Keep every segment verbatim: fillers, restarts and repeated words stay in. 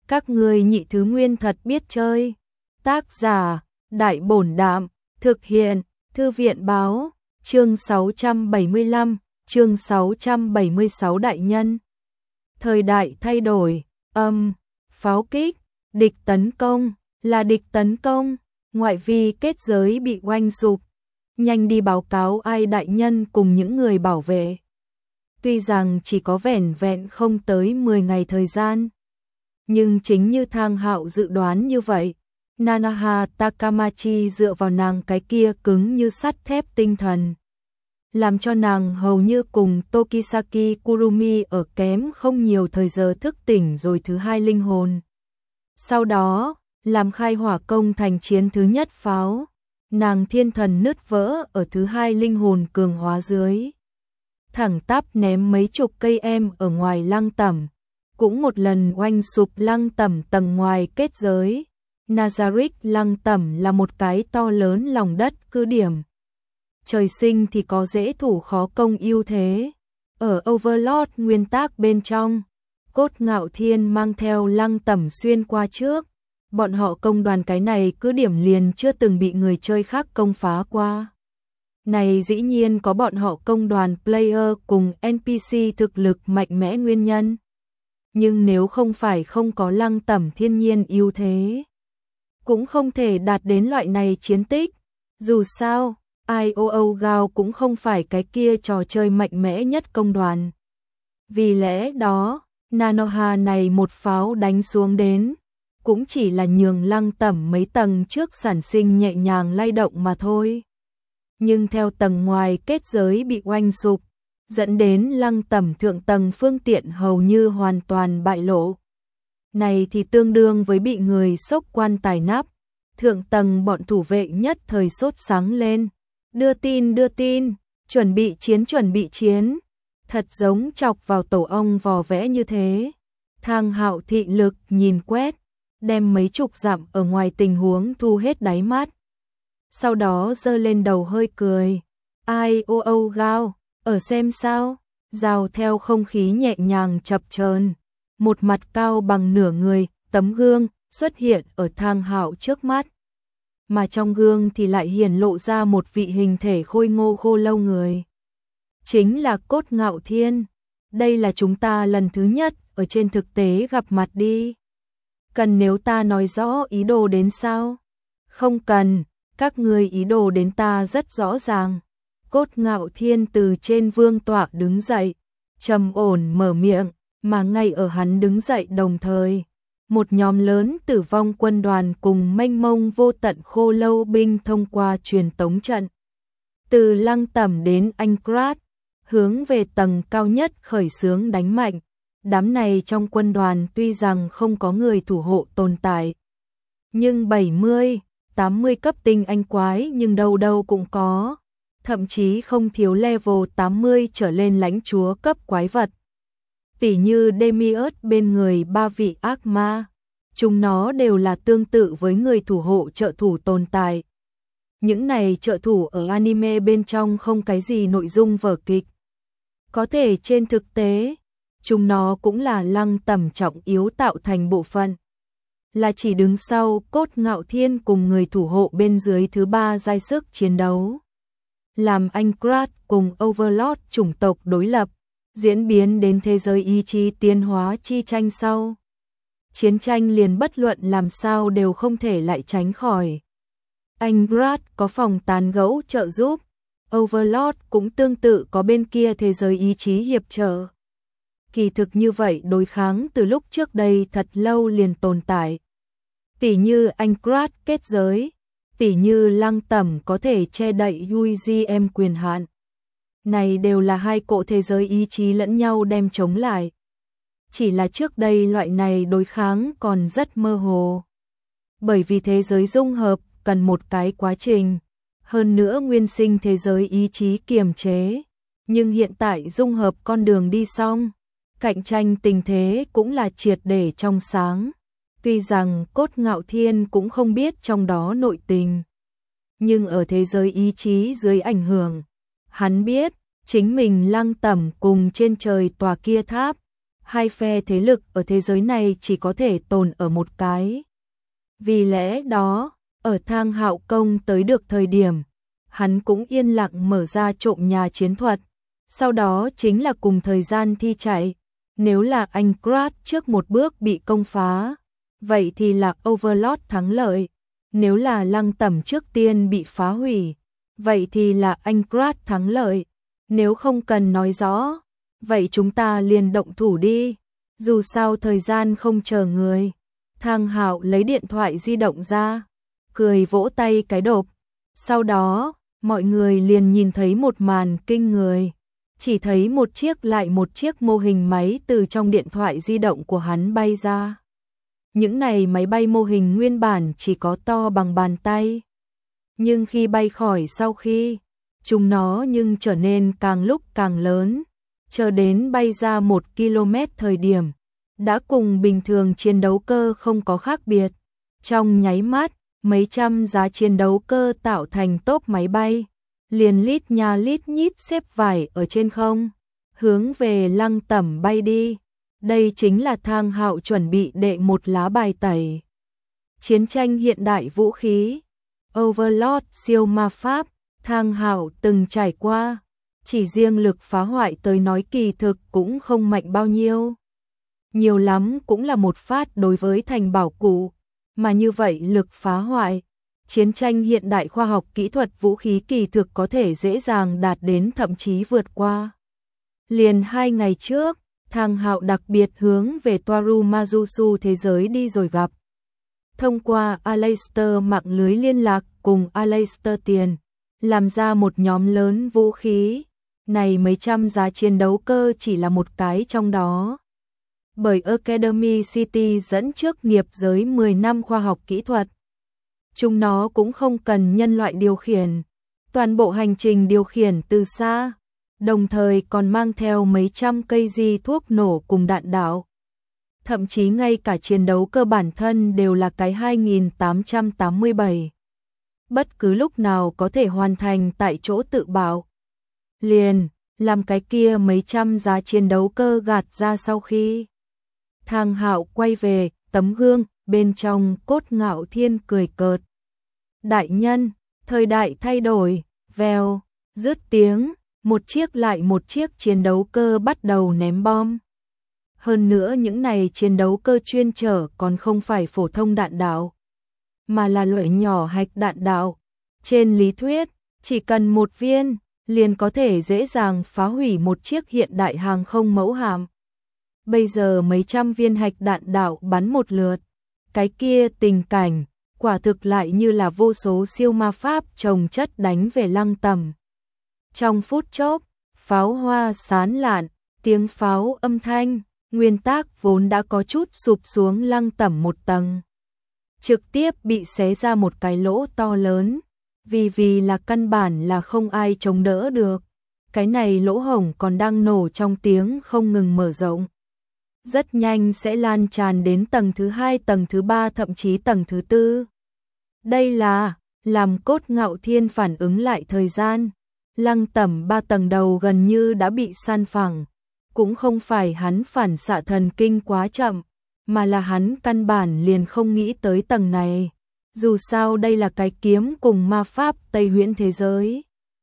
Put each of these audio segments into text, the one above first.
Các ngươi nhị thứ nguyên thật biết chơi. Tác giả, Đại Bổn Đạm, thực hiện, Thư viện Báo, chương sáu trăm bảy mươi lăm, chương sáu trăm bảy mươi sáu đại nhân. Thời đại thay đổi, âm, pháo kích, địch tấn công, là địch tấn công, ngoại vi kết giới bị oanh sụp. Nhanh đi báo cáo ai đại nhân cùng những người bảo vệ. Tuy rằng chỉ có vẻn vẹn không tới mười ngày thời gian, nhưng chính như Thang Hạo dự đoán như vậy, Nanoha Takamachi dựa vào nàng cái kia cứng như sắt thép tinh thần, làm cho nàng hầu như cùng Tokisaki Kurumi ở kém không nhiều thời giờ thức tỉnh rồi thứ hai linh hồn. Sau đó, làm khai hỏa công thành chiến thứ nhất pháo, nàng thiên thần nứt vỡ ở thứ hai linh hồn cường hóa dưới. Thẳng tắp ném mấy chục cây em ở ngoài lăng tẩm, cũng một lần oanh sụp lăng tẩm tầng ngoài kết giới. Nazarick lăng tẩm là một cái to lớn lòng đất cứ điểm. Trời sinh thì có dễ thủ khó công ưu thế. Ở Overlord nguyên tắc bên trong, Cốt Ngạo Thiên mang theo lăng tẩm xuyên qua trước. Bọn họ công đoàn cái này cứ điểm liền chưa từng bị người chơi khác công phá qua. Này dĩ nhiên có bọn họ công đoàn player cùng en pê xê thực lực mạnh mẽ nguyên nhân. Nhưng nếu không phải không có lăng tẩm thiên nhiên ưu thế, cũng không thể đạt đến loại này chiến tích. Dù sao, i o o Gao cũng không phải cái kia trò chơi mạnh mẽ nhất công đoàn. Vì lẽ đó, Nanoha này một pháo đánh xuống đến, cũng chỉ là nhường lăng tẩm mấy tầng trước sản sinh nhẹ nhàng lay động mà thôi. Nhưng theo tầng ngoài kết giới bị oanh sụp, dẫn đến lăng tẩm thượng tầng phương tiện hầu như hoàn toàn bại lộ. Này thì tương đương với bị người sốc quan tài nắp, thượng tầng bọn thủ vệ nhất thời sốt sáng lên. Đưa tin đưa tin, chuẩn bị chiến chuẩn bị chiến, thật giống chọc vào tổ ong vò vẽ như thế. Thang Hạo thị lực nhìn quét, đem mấy chục dặm ở ngoài tình huống thu hết đáy mắt. Sau đó giơ lên đầu hơi cười. i o o Gao, ở xem sao, rào theo không khí nhẹ nhàng chập chờn. Một mặt cao bằng nửa người, tấm gương, xuất hiện ở Thang Hạo trước mắt. Mà trong gương thì lại hiển lộ ra một vị hình thể khôi ngô khô lâu người. Chính là Cốt Ngạo Thiên. Đây là chúng ta lần thứ nhất ở trên thực tế gặp mặt đi. Cần nếu ta nói rõ ý đồ đến sao? Không cần, các ngươi ý đồ đến ta rất rõ ràng. Cốt Ngạo Thiên từ trên vương tọa đứng dậy, trầm ổn mở miệng, mà ngay ở hắn đứng dậy đồng thời, một nhóm lớn tử vong quân đoàn cùng mênh mông vô tận khô lâu binh thông qua truyền tống trận. Từ lăng tẩm đến Ankrad, hướng về tầng cao nhất khởi xướng đánh mạnh. Đám này trong quân đoàn tuy rằng không có người thủ hộ tồn tại, nhưng bảy mươi, tám mươi cấp tinh anh quái nhưng đâu đâu cũng có, thậm chí không thiếu level tám mươi trở lên lãnh chúa cấp quái vật. Tỉ như Demiurge bên người ba vị ác ma, chúng nó đều là tương tự với người thủ hộ trợ thủ tồn tại. Những này trợ thủ ở anime bên trong không cái gì nội dung vở kịch. Có thể trên thực tế, chúng nó cũng là lăng tẩm trọng yếu tạo thành bộ phận. Là chỉ đứng sau Cốt Ngạo Thiên cùng người thủ hộ bên dưới thứ ba giai sức chiến đấu. Làm Ankrad cùng Overlord chủng tộc đối lập, diễn biến đến thế giới ý chí tiến hóa chi tranh sau. Chiến tranh liền bất luận làm sao đều không thể lại tránh khỏi. Ankrad có phòng tán gẫu trợ giúp, Overlord cũng tương tự có bên kia thế giới ý chí hiệp trợ. Kỳ thực như vậy đối kháng từ lúc trước đây thật lâu liền tồn tại. Tỉ như Ankrad kết giới, tỉ như lăng tẩm có thể che đậy u giê em quyền hạn. Này đều là hai cỗ thế giới ý chí lẫn nhau đem chống lại. Chỉ là trước đây loại này đối kháng còn rất mơ hồ. Bởi vì thế giới dung hợp cần một cái quá trình. Hơn nữa nguyên sinh thế giới ý chí kiềm chế. Nhưng hiện tại dung hợp con đường đi xong, cạnh tranh tình thế cũng là triệt để trong sáng. Tuy rằng Cốt Ngạo Thiên cũng không biết trong đó nội tình, nhưng ở thế giới ý chí dưới ảnh hưởng, hắn biết chính mình lăng tẩm cùng trên trời tòa kia tháp, hai phe thế lực ở thế giới này chỉ có thể tồn ở một cái. Vì lẽ đó, ở Thang Hạo Công tới được thời điểm, hắn cũng yên lặng mở ra trộm nhà chiến thuật. Sau đó chính là cùng thời gian thi chạy. Nếu là anh Krat trước một bước bị công phá, vậy thì là Overlord thắng lợi. Nếu là Lăng Tẩm trước tiên bị phá hủy, vậy thì là anh Krat thắng lợi. Nếu không cần nói rõ, vậy chúng ta liền động thủ đi. Dù sao thời gian không chờ người. Thang Hạo lấy điện thoại di động ra, cười vỗ tay cái đột. Sau đó, mọi người liền nhìn thấy một màn kinh người. Chỉ thấy một chiếc lại một chiếc mô hình máy từ trong điện thoại di động của hắn bay ra. Những này máy bay mô hình nguyên bản chỉ có to bằng bàn tay. Nhưng khi bay khỏi sau khi, chúng nó nhưng trở nên càng lúc càng lớn. Chờ đến bay ra một ki lô mét thời điểm, đã cùng bình thường chiến đấu cơ không có khác biệt. Trong nháy mắt, mấy trăm giá chiến đấu cơ tạo thành tốp máy bay, liền lít nha lít nhít xếp vải ở trên không, hướng về Lăng Tẩm bay đi. Đây chính là Thang Hạo chuẩn bị đệ một lá bài tẩy. Chiến tranh hiện đại vũ khí, Overlord siêu ma pháp, Thang Hạo từng trải qua, chỉ riêng lực phá hoại tới nói kỳ thực cũng không mạnh bao nhiêu. Nhiều lắm cũng là một phát đối với thành bảo cụ, mà như vậy lực phá hoại. Chiến tranh hiện đại khoa học kỹ thuật vũ khí kỳ thực có thể dễ dàng đạt đến thậm chí vượt qua. Liền hai ngày trước, Thang Hạo đặc biệt hướng về Toaru Majusu thế giới đi rồi gặp. Thông qua Aleister mạng lưới liên lạc cùng Aleister tiền, làm ra một nhóm lớn vũ khí. Này mấy trăm giá chiến đấu cơ chỉ là một cái trong đó. Bởi Academy City dẫn trước nghiệp giới mười năm khoa học kỹ thuật. Chúng nó cũng không cần nhân loại điều khiển, toàn bộ hành trình điều khiển từ xa, đồng thời còn mang theo mấy trăm cây di thuốc nổ cùng đạn đạo. Thậm chí ngay cả chiến đấu cơ bản thân đều là cái hai nghìn tám trăm tám mươi bảy. Bất cứ lúc nào có thể hoàn thành tại chỗ tự bảo. Liền, làm cái kia mấy trăm giá chiến đấu cơ gạt ra sau khi. Thang Hạo quay về, tấm gương, bên trong Cốt Ngạo Thiên cười cợt. Đại nhân, thời đại thay đổi, vèo, dứt tiếng, một chiếc lại một chiếc chiến đấu cơ bắt đầu ném bom. Hơn nữa những này chiến đấu cơ chuyên chở còn không phải phổ thông đạn đạo, mà là loại nhỏ hạch đạn đạo. Trên lý thuyết, chỉ cần một viên, liền có thể dễ dàng phá hủy một chiếc hiện đại hàng không mẫu hạm. Bây giờ mấy trăm viên hạch đạn đạo bắn một lượt, cái kia tình cảnh, quả thực lại như là vô số siêu ma pháp chồng chất đánh về Lăng Tẩm. Trong phút chốc, pháo hoa sán lạn, tiếng pháo âm thanh, nguyên tác vốn đã có chút sụp xuống Lăng Tẩm một tầng. Trực tiếp bị xé ra một cái lỗ to lớn, vì vì là căn bản là không ai chống đỡ được. Cái này lỗ hổng còn đang nổ trong tiếng không ngừng mở rộng. Rất nhanh sẽ lan tràn đến tầng thứ hai, tầng thứ ba, thậm chí tầng thứ tư. Đây là, làm Cốt Ngạo Thiên phản ứng lại thời gian. Lăng Tẩm ba tầng đầu gần như đã bị san phẳng. Cũng không phải hắn phản xạ thần kinh quá chậm, mà là hắn căn bản liền không nghĩ tới tầng này. Dù sao đây là cái kiếm cùng ma pháp Tây Huyễn thế giới.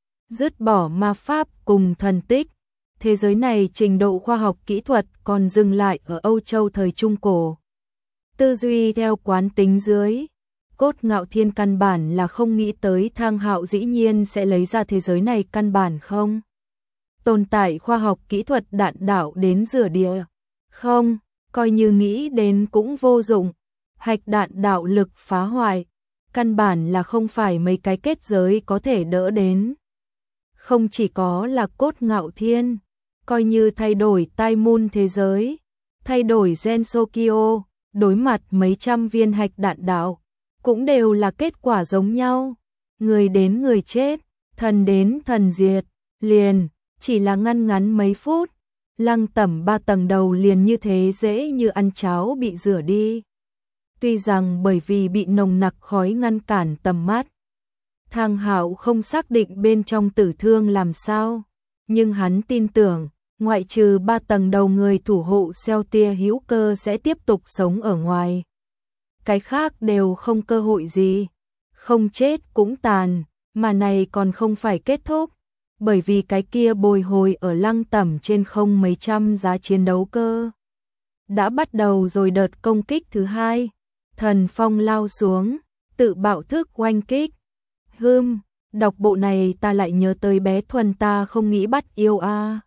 Dứt bỏ ma pháp cùng thần tích. Thế giới này trình độ khoa học kỹ thuật còn dừng lại ở Âu Châu thời Trung Cổ. Tư duy theo quán tính dưới, Cốt Ngạo Thiên căn bản là không nghĩ tới Thang Hạo dĩ nhiên sẽ lấy ra thế giới này căn bản không. Tồn tại khoa học kỹ thuật đạn đạo đến rửa địa. Không, coi như nghĩ đến cũng vô dụng. Hạch đạn đạo lực phá hoại, căn bản là không phải mấy cái kết giới có thể đỡ đến. Không chỉ có là Cốt Ngạo Thiên, coi như thay đổi Tai Moon thế giới, thay đổi Gen Sokyo, đối mặt mấy trăm viên hạch đạn đạo, cũng đều là kết quả giống nhau. Người đến người chết, thần đến thần diệt, liền, chỉ là ngăn ngắn mấy phút, Lăng Tẩm ba tầng đầu liền như thế dễ như ăn cháo bị rửa đi. Tuy rằng bởi vì bị nồng nặc khói ngăn cản tầm mắt, Thang Hạo không xác định bên trong tử thương làm sao, nhưng hắn tin tưởng, Ngoại trừ ba tầng đầu người thủ hộ xeo tia hữu cơ sẽ tiếp tục sống ở ngoài. Cái khác đều không cơ hội gì. Không chết cũng tàn, mà này còn không phải kết thúc. Bởi vì cái kia bồi hồi ở Lăng Tẩm trên không mấy trăm giá chiến đấu cơ. Đã bắt đầu rồi đợt công kích thứ hai. Thần phong lao xuống, tự bạo thức oanh kích. Hưm, đọc bộ này ta lại nhớ tới bé Thuần ta không nghĩ bắt yêu a.